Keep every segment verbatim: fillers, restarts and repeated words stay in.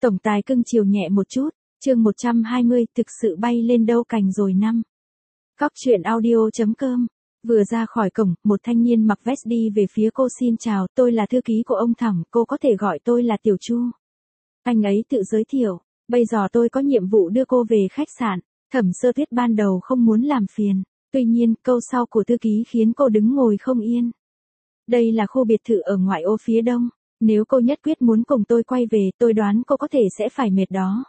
Tổng tài cưng chiều nhẹ một chút, chương một trăm hai mươi, thực sự bay lên đâu cành rồi năm. Góc truyện audio.com. Vừa ra khỏi cổng, một thanh niên mặc vest đi về phía cô. Xin chào, tôi là thư ký của ông Thẩm, cô có thể gọi tôi là Tiểu Chu. Anh ấy tự giới thiệu, bây giờ tôi có nhiệm vụ đưa cô về khách sạn. Thẩm Sơ Tuyết ban đầu không muốn làm phiền, tuy nhiên câu sau của thư ký khiến cô đứng ngồi không yên. Đây là khu biệt thự ở ngoại ô phía đông, nếu cô nhất quyết muốn cùng tôi quay về, tôi đoán cô có thể sẽ phải mệt đó.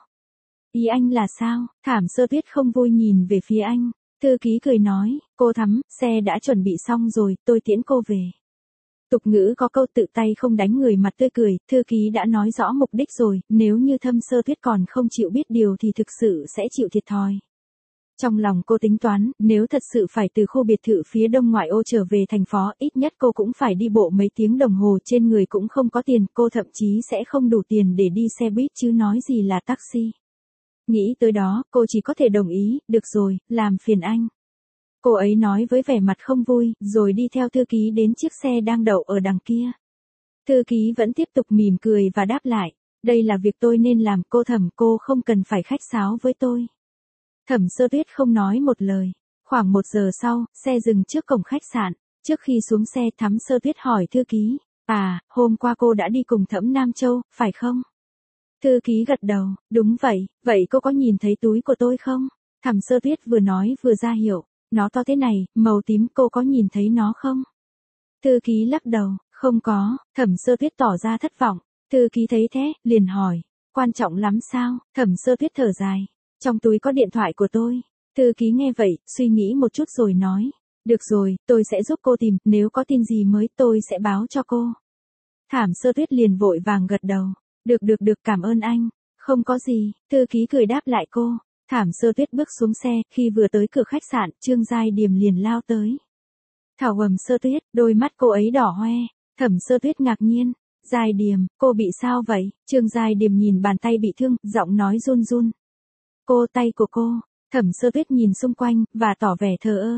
Ý anh là sao? Thẩm Sơ Tuyết không vui nhìn về phía anh. Thư ký cười nói, cô Thắm, xe đã chuẩn bị xong rồi, tôi tiễn cô về. Tục ngữ có câu tự tay không đánh người mặt tươi cười, thư ký đã nói rõ mục đích rồi, nếu như Thẩm Sơ Tuyết còn không chịu biết điều thì thực sự sẽ chịu thiệt thòi. Trong lòng cô tính toán, nếu thật sự phải từ khu biệt thự phía đông ngoại ô trở về thành phố, ít nhất cô cũng phải đi bộ mấy tiếng đồng hồ, trên người cũng không có tiền, cô thậm chí sẽ không đủ tiền để đi xe buýt chứ nói gì là taxi. Nghĩ tới đó, cô chỉ có thể đồng ý, được rồi, làm phiền anh. Cô ấy nói với vẻ mặt không vui, rồi đi theo thư ký đến chiếc xe đang đậu ở đằng kia. Thư ký vẫn tiếp tục mỉm cười và đáp lại, đây là việc tôi nên làm, cô Thẩm, cô không cần phải khách sáo với tôi. Thẩm Sơ Tuyết không nói một lời. Khoảng một giờ sau, xe dừng trước cổng khách sạn. Trước khi xuống xe, Thẩm Sơ Tuyết hỏi thư ký, à, hôm qua cô đã đi cùng Thẩm Nam Châu, phải không? Thư ký gật đầu, đúng vậy, vậy cô có nhìn thấy túi của tôi không? Thẩm Sơ Tuyết vừa nói vừa ra hiệu, nó to thế này, màu tím, cô có nhìn thấy nó không? Thư ký lắc đầu, không có. Thẩm Sơ Tuyết tỏ ra thất vọng. Thư ký thấy thế, liền hỏi, quan trọng lắm sao? Thẩm Sơ Tuyết thở dài, trong túi có điện thoại của tôi. Thư ký nghe vậy, suy nghĩ một chút rồi nói, được rồi, tôi sẽ giúp cô tìm, nếu có tin gì mới tôi sẽ báo cho cô. Thẩm Sơ Tuyết liền vội vàng gật đầu, được được được, cảm ơn anh. Không có gì, thư ký cười đáp lại cô. Thẩm Sơ Tuyết bước xuống xe, khi vừa tới cửa khách sạn, Trương Giai Điềm liền lao tới. Thảo ầm Sơ Tuyết, đôi mắt cô ấy đỏ hoe. Thẩm Sơ Tuyết ngạc nhiên, Giai Điềm, cô bị sao vậy? Trương Giai Điềm nhìn bàn tay bị thương, giọng nói run run. Cô, tay của cô. Thẩm Sơ Tuyết nhìn xung quanh, và tỏ vẻ thờ ơ.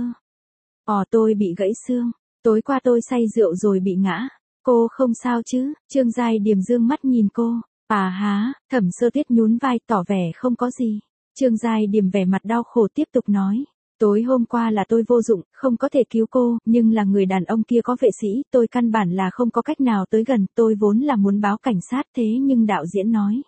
Ồ, tôi bị gãy xương, tối qua tôi say rượu rồi bị ngã. Cô không sao chứ? Trương Giai Điềm dương mắt nhìn cô. À há, Thẩm Sơ Tuyết nhún vai tỏ vẻ không có gì. Trương Giai Điềm vẻ mặt đau khổ tiếp tục nói. Tối hôm qua là tôi vô dụng, không có thể cứu cô, nhưng là người đàn ông kia có vệ sĩ, tôi căn bản là không có cách nào tới gần, tôi vốn là muốn báo cảnh sát thế nhưng đạo diễn nói.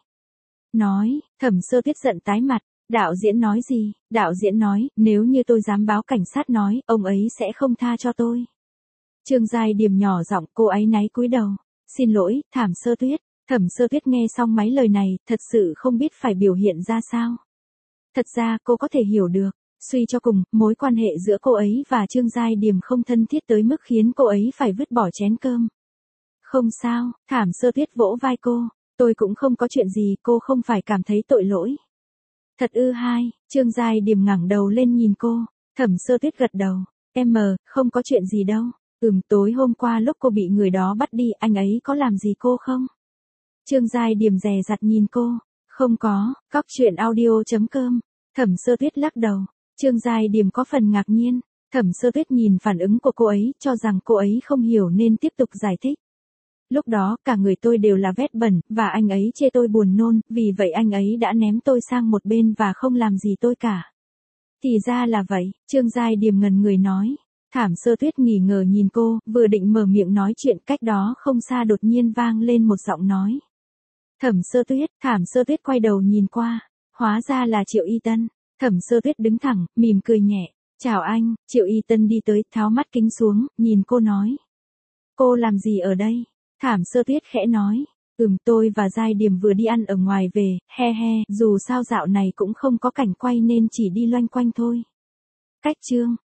Nói, Thẩm Sơ Tuyết giận tái mặt, đạo diễn nói gì? Đạo diễn nói, nếu như tôi dám báo cảnh sát nói, ông ấy sẽ không tha cho tôi. Trương Giai Điềm nhỏ giọng, cô ấy náy cúi đầu. Xin lỗi, Thẩm Sơ Tuyết. Thẩm Sơ Tuyết nghe xong mấy lời này, thật sự không biết phải biểu hiện ra sao. Thật ra cô có thể hiểu được, suy cho cùng, mối quan hệ giữa cô ấy và Trương Giai Điềm không thân thiết tới mức khiến cô ấy phải vứt bỏ chén cơm. Không sao, Thẩm Sơ Tuyết vỗ vai cô, tôi cũng không có chuyện gì, cô không phải cảm thấy tội lỗi. Thật ư? Hai, Trương Giai Điềm ngẩng đầu lên nhìn cô. Thẩm Sơ Tuyết gật đầu, em mờ, không có chuyện gì đâu. Ừm, tối hôm qua lúc cô bị người đó bắt đi, anh ấy có làm gì cô không? Trương Giai Điềm dè dặt nhìn cô, không có. Góc truyện audio.com. Thẩm Sơ Tuyết lắc đầu. Trương Giai Điềm có phần ngạc nhiên. Thẩm Sơ Tuyết nhìn phản ứng của cô ấy, cho rằng cô ấy không hiểu nên tiếp tục giải thích. Lúc đó, cả người tôi đều là vết bẩn, và anh ấy chê tôi buồn nôn, vì vậy anh ấy đã ném tôi sang một bên và không làm gì tôi cả. Thì ra là vậy, Trương Giai Điềm ngần người nói. Thẩm Sơ Tuyết nghỉ ngờ nhìn cô, vừa định mở miệng nói chuyện, cách đó không xa đột nhiên vang lên một giọng nói. Thẩm Sơ Tuyết. Thẩm Sơ Tuyết quay đầu nhìn qua, hóa ra là Triệu Y Tân. Thẩm Sơ Tuyết đứng thẳng, mỉm cười nhẹ. Chào anh. Triệu Y Tân đi tới, tháo mắt kính xuống, nhìn cô nói. Cô làm gì ở đây? Thẩm Sơ Tuyết khẽ nói. Ừm, tôi và Giai Điềm vừa đi ăn ở ngoài về, he he, dù sao dạo này cũng không có cảnh quay nên chỉ đi loanh quanh thôi. Cách chương.